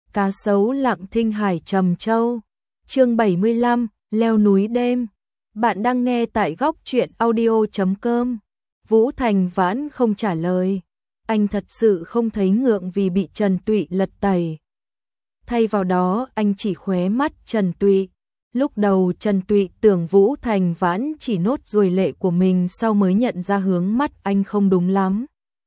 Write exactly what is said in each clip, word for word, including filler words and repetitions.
cá sấu lặng thinh hải trầm châu. Chương bảy mươi lăm, leo núi đêm. Bạn đang nghe tại góc truyện audio chấm com. Vũ Thành Vãn không trả lời. Anh thật sự không thấy ngượng vì bị Trần Tụy lật tẩy. Thay vào đó, anh chỉ khóe mắt Trần Tụy. Lúc đầu Trần Tụy tưởng Vũ Thành Vãn chỉ nốt ruồi lệ của mình, sau mới nhận ra hướng mắt anh không đúng lắm.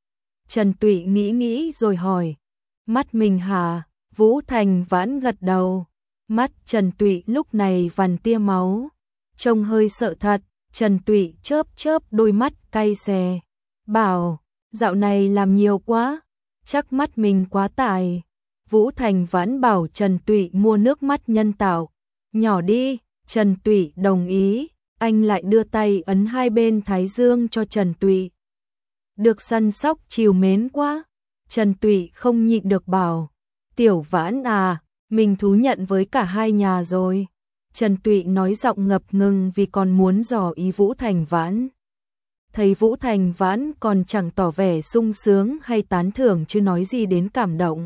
Trần Tụy nghĩ nghĩ rồi hỏi, mắt mình hả? Vũ Thành Vãn gật đầu. Mắt Trần Tụy lúc này vằn tia máu, trông hơi sợ thật. Trần Tụy chớp chớp đôi mắt cay xè, bảo, dạo này làm nhiều quá, chắc mắt mình quá tải. Vũ Thành Vãn bảo Trần Tụy mua nước mắt nhân tạo, nhỏ đi. Trần Tụy đồng ý, anh lại đưa tay ấn hai bên thái dương cho Trần Tụy. Được săn sóc chiều mến quá. Trần Tụy không nhịn được bảo, Tiểu Vãn à, mình thú nhận với cả hai nhà rồi. Trần Tụy nói giọng ngập ngừng vì còn muốn dò ý Vũ Thành Vãn. Thấy Vũ Thành Vãn còn chẳng tỏ vẻ sung sướng hay tán thưởng chứ nói gì đến cảm động.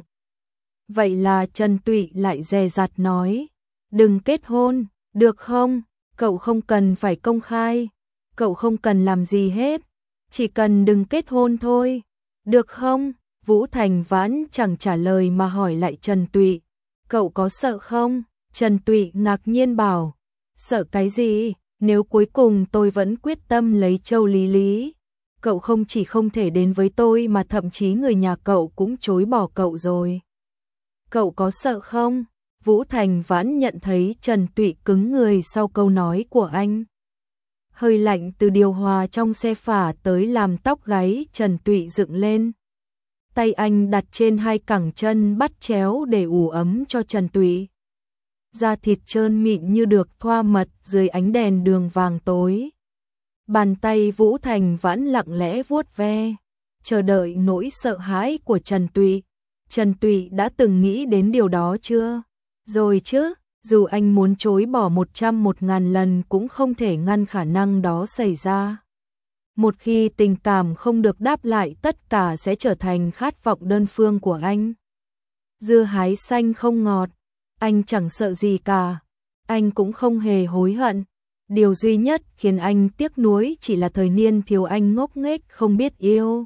Vậy là Trần Tụy lại dè dặt nói, đừng kết hôn, được không? Cậu không cần phải công khai, cậu không cần làm gì hết, chỉ cần đừng kết hôn thôi, được không? Vũ Thành Vãn chẳng trả lời mà hỏi lại Trần Tụy, cậu có sợ không? Trần Tụy ngạc nhiên bảo, sợ cái gì? Nếu cuối cùng tôi vẫn quyết tâm lấy Châu Lý Lý, cậu không chỉ không thể đến với tôi mà thậm chí người nhà cậu cũng chối bỏ cậu rồi. Cậu có sợ không? Vũ Thành Vãn nhận thấy Trần Tụy cứng người sau câu nói của anh. Hơi lạnh từ điều hòa trong xe phả tới làm tóc gáy Trần Tụy dựng lên. Tay anh đặt trên hai cẳng chân bắt chéo để ủ ấm cho Trần Tụy. Da thịt trơn mịn như được thoa mật dưới ánh đèn đường vàng tối. Bàn tay Vũ Thành Vãn lặng lẽ vuốt ve, chờ đợi nỗi sợ hãi của Trần Tụy. Trần Tụy đã từng nghĩ đến điều đó chưa? Rồi chứ, dù anh muốn chối bỏ một trăm một ngàn lần cũng không thể ngăn khả năng đó xảy ra. Một khi tình cảm không được đáp lại, tất cả sẽ trở thành khát vọng đơn phương của anh. Dưa hái xanh không ngọt, anh chẳng sợ gì cả. Anh cũng không hề hối hận. Điều duy nhất khiến anh tiếc nuối chỉ là thời niên thiếu anh ngốc nghếch không biết yêu.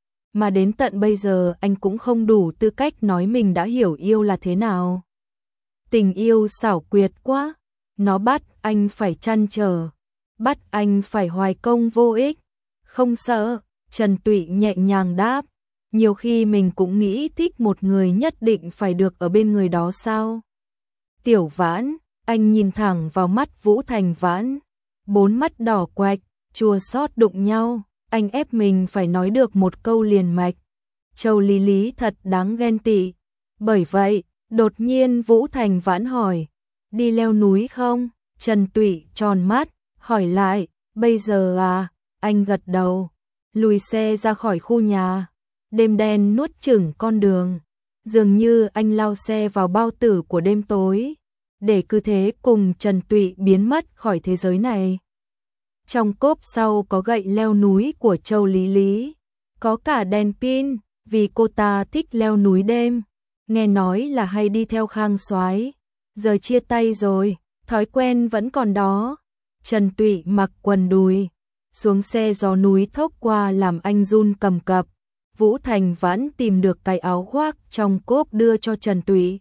Mà đến tận bây giờ anh cũng không đủ tư cách nói mình đã hiểu yêu là thế nào. Tình yêu xảo quyệt quá, nó bắt anh phải trăn trở, bắt anh phải hoài công vô ích. Không sợ, Trần Tụy nhẹ nhàng đáp, nhiều khi mình cũng nghĩ thích một người nhất định phải được ở bên người đó sao? Tiểu Vãn, anh nhìn thẳng vào mắt Vũ Thành Vãn, bốn mắt đỏ quạch, chua xót đụng nhau, anh ép mình phải nói được một câu liền mạch. Châu Lý Lý thật đáng ghen tị. Bởi vậy, đột nhiên Vũ Thành Vãn hỏi, đi leo núi không? Trần Tụy tròn mắt, hỏi lại, bây giờ à? Anh gật đầu, lùi xe ra khỏi khu nhà. Đêm đen nuốt chửng con đường, dường như anh lao xe vào bao tử của đêm tối, để cứ thế cùng Trần Tụy biến mất khỏi thế giới này. Trong cốp sau có gậy leo núi của Châu Lý Lý, có cả đèn pin, vì cô ta thích leo núi đêm. Nghe nói là hay đi theo Khang Soái. Giờ chia tay rồi, thói quen vẫn còn đó. Trần Tụy mặc quần đùi, xuống xe gió núi thốc qua làm anh run cầm cập. Vũ Thành Vãn tìm được cái áo khoác trong cốp đưa cho Trần Tụy.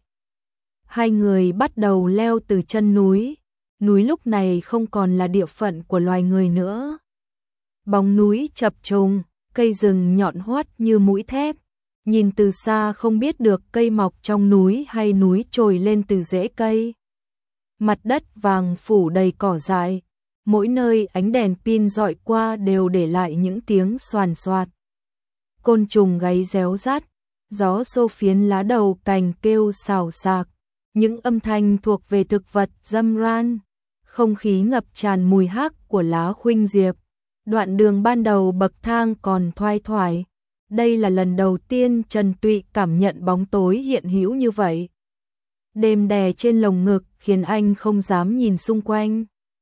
Hai người bắt đầu leo từ chân núi. Núi lúc này không còn là địa phận của loài người nữa. Bóng núi chập trùng, cây rừng nhọn hoắt như mũi thép. Nhìn từ xa không biết được cây mọc trong núi hay núi trồi lên từ rễ cây. Mặt đất vàng phủ đầy cỏ dại, mỗi nơi ánh đèn pin dọi qua đều để lại những tiếng xoàn xoạt. Côn trùng gáy réo rắt, gió xô phiến lá đầu cành kêu xào xạc, những âm thanh thuộc về thực vật râm ran. Không khí ngập tràn mùi hắc của lá khuynh diệp. Đoạn đường ban đầu bậc thang còn thoai thoải. Đây là lần đầu tiên Trần Tụy cảm nhận bóng tối hiện hữu như vậy. Đêm đè trên lồng ngực khiến anh không dám nhìn xung quanh.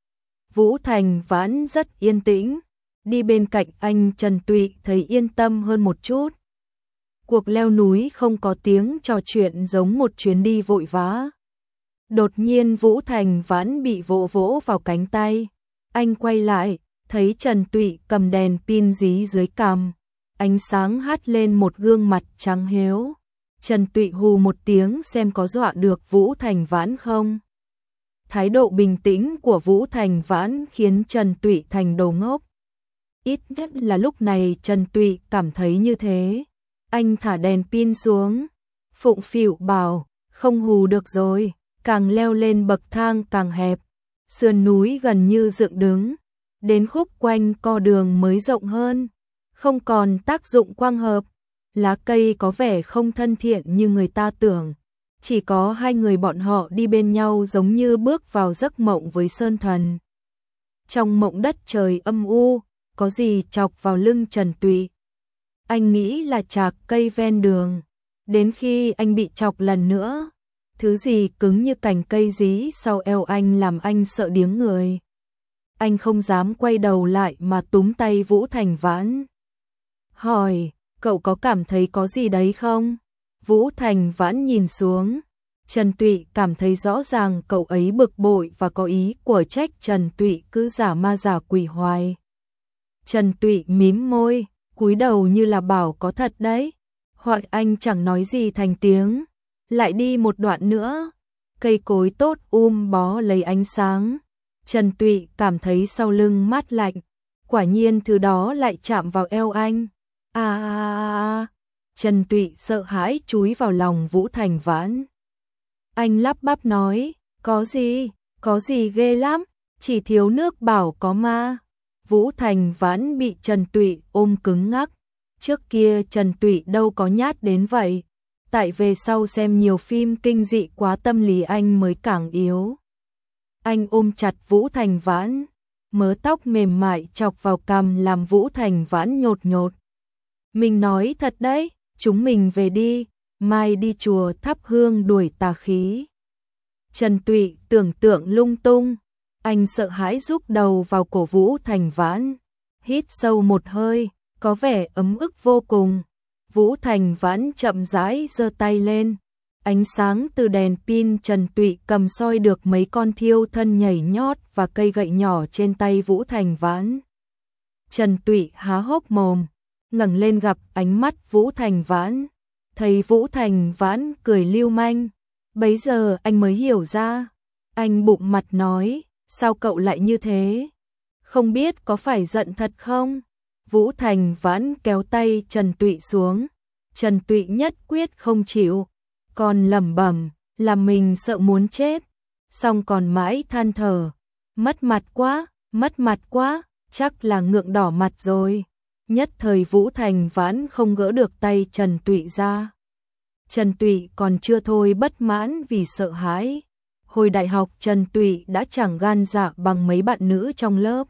Vũ Thành Vãn rất yên tĩnh, đi bên cạnh anh Trần Tụy thấy yên tâm hơn một chút. Cuộc leo núi không có tiếng trò chuyện giống một chuyến đi vội vã. Đột nhiên Vũ Thành Vãn bị vỗ vỗ vào cánh tay. Anh quay lại, thấy Trần Tụy cầm đèn pin dí dưới cằm. Ánh sáng hắt lên một gương mặt trắng hiếu. Trần Tụy hù một tiếng xem có dọa được Vũ Thành Vãn không. Thái độ bình tĩnh của Vũ Thành Vãn khiến Trần Tụy thành đồ ngốc. Ít nhất là lúc này Trần Tụy cảm thấy như thế. Anh thả đèn pin xuống. Phụng phịu bảo, không hù được rồi. Càng leo lên bậc thang càng hẹp. Sườn núi gần như dựng đứng. Đến khúc quanh co đường mới rộng hơn. Không còn tác dụng quang hợp. Lá cây có vẻ không thân thiện như người ta tưởng. Chỉ có hai người bọn họ đi bên nhau giống như bước vào giấc mộng với Sơn Thần. Trong mộng đất trời âm u, có gì chọc vào lưng Trần Tụy. Anh nghĩ là chạc cây ven đường. Đến khi anh bị chọc lần nữa, thứ gì cứng như cành cây dí sau eo anh làm anh sợ điếng người. Anh không dám quay đầu lại mà túm tay Vũ Thành Vãn. Hỏi, cậu có cảm thấy có gì đấy không? Vũ Thành Vãn nhìn xuống. Trần Tụy cảm thấy rõ ràng cậu ấy bực bội và có ý của trách Trần Tụy cứ giả ma giả quỷ hoài. Trần Tụy mím môi, cúi đầu như là bảo có thật đấy. Hoặc anh chẳng nói gì thành tiếng. Lại đi một đoạn nữa. Cây cối tốt um bó lấy ánh sáng. Trần Tụy cảm thấy sau lưng mát lạnh. Quả nhiên thứ đó lại chạm vào eo anh. À à à à. Trần Tụy sợ hãi chúi vào lòng Vũ Thành Vãn. Anh lắp bắp nói, có gì, có gì ghê lắm, chỉ thiếu nước bảo có ma. Vũ Thành Vãn bị Trần Tụy ôm cứng ngắc. Trước kia Trần Tụy đâu có nhát đến vậy. Tại về sau xem nhiều phim kinh dị quá tâm lý anh mới càng yếu. Anh ôm chặt Vũ Thành Vãn. Mớ tóc mềm mại chọc vào cằm làm Vũ Thành Vãn nhột nhột. Mình nói thật đấy, chúng mình về đi, mai đi chùa thắp hương đuổi tà khí. Trần Tụy tưởng tượng lung tung. Anh sợ hãi rúc đầu vào cổ Vũ Thành Vãn. Hít sâu một hơi, có vẻ ấm ức vô cùng. Vũ Thành Vãn chậm rãi giơ tay lên. Ánh sáng từ đèn pin Trần Tụy cầm soi được mấy con thiêu thân nhảy nhót và cây gậy nhỏ trên tay Vũ Thành Vãn. Trần Tụy há hốc mồm, ngẩng lên gặp ánh mắt Vũ Thành Vãn. Thấy Vũ Thành Vãn cười lưu manh. Bấy giờ anh mới hiểu ra. Anh bụng mặt nói, sao cậu lại như thế? Không biết có phải giận thật không? Vũ Thành Vãn kéo tay Trần Tụy xuống. Trần Tụy nhất quyết không chịu. Còn lẩm bẩm, làm mình sợ muốn chết. Xong còn mãi than thở. Mất mặt quá, mất mặt quá, chắc là ngượng đỏ mặt rồi. Nhất thời Vũ Thành Vãn không gỡ được tay Trần Tụy ra. Trần Tụy còn chưa thôi bất mãn vì sợ hãi. Hồi đại học Trần Tụy đã chẳng gan dạ bằng mấy bạn nữ trong lớp.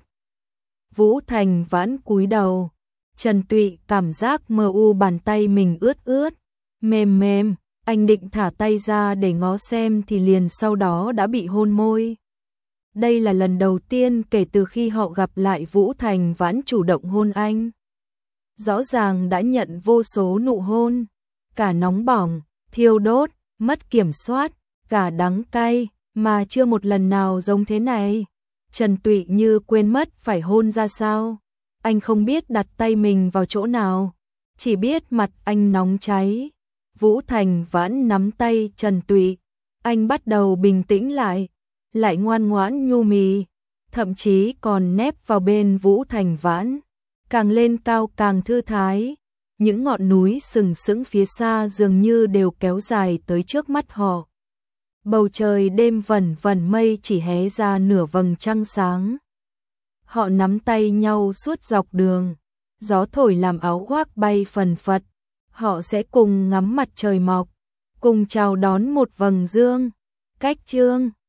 Vũ Thành Vãn cúi đầu. Trần Tụy cảm giác mờ u bàn tay mình ướt ướt, mềm mềm. Anh định thả tay ra để ngó xem thì liền sau đó đã bị hôn môi. Đây là lần đầu tiên kể từ khi họ gặp lại Vũ Thành Vãn chủ động hôn anh. Rõ ràng đã nhận vô số nụ hôn. Cả nóng bỏng, thiêu đốt, mất kiểm soát, cả đắng cay, mà chưa một lần nào giống thế này. Trần Tụy như quên mất phải hôn ra sao. Anh không biết đặt tay mình vào chỗ nào. Chỉ biết mặt anh nóng cháy. Vũ Thành Vãn nắm tay Trần Tụy. Anh bắt đầu bình tĩnh lại. Lại ngoan ngoãn nhu mì. Thậm chí còn nép vào bên Vũ Thành Vãn. Càng lên cao càng thư thái. Những ngọn núi sừng sững phía xa dường như đều kéo dài tới trước mắt họ. Bầu trời đêm vẩn vẩn mây chỉ hé ra nửa vầng trăng sáng. Họ nắm tay nhau suốt dọc đường. Gió thổi làm áo khoác bay phần phật. Họ sẽ cùng ngắm mặt trời mọc, cùng chào đón một vầng dương. Cách chương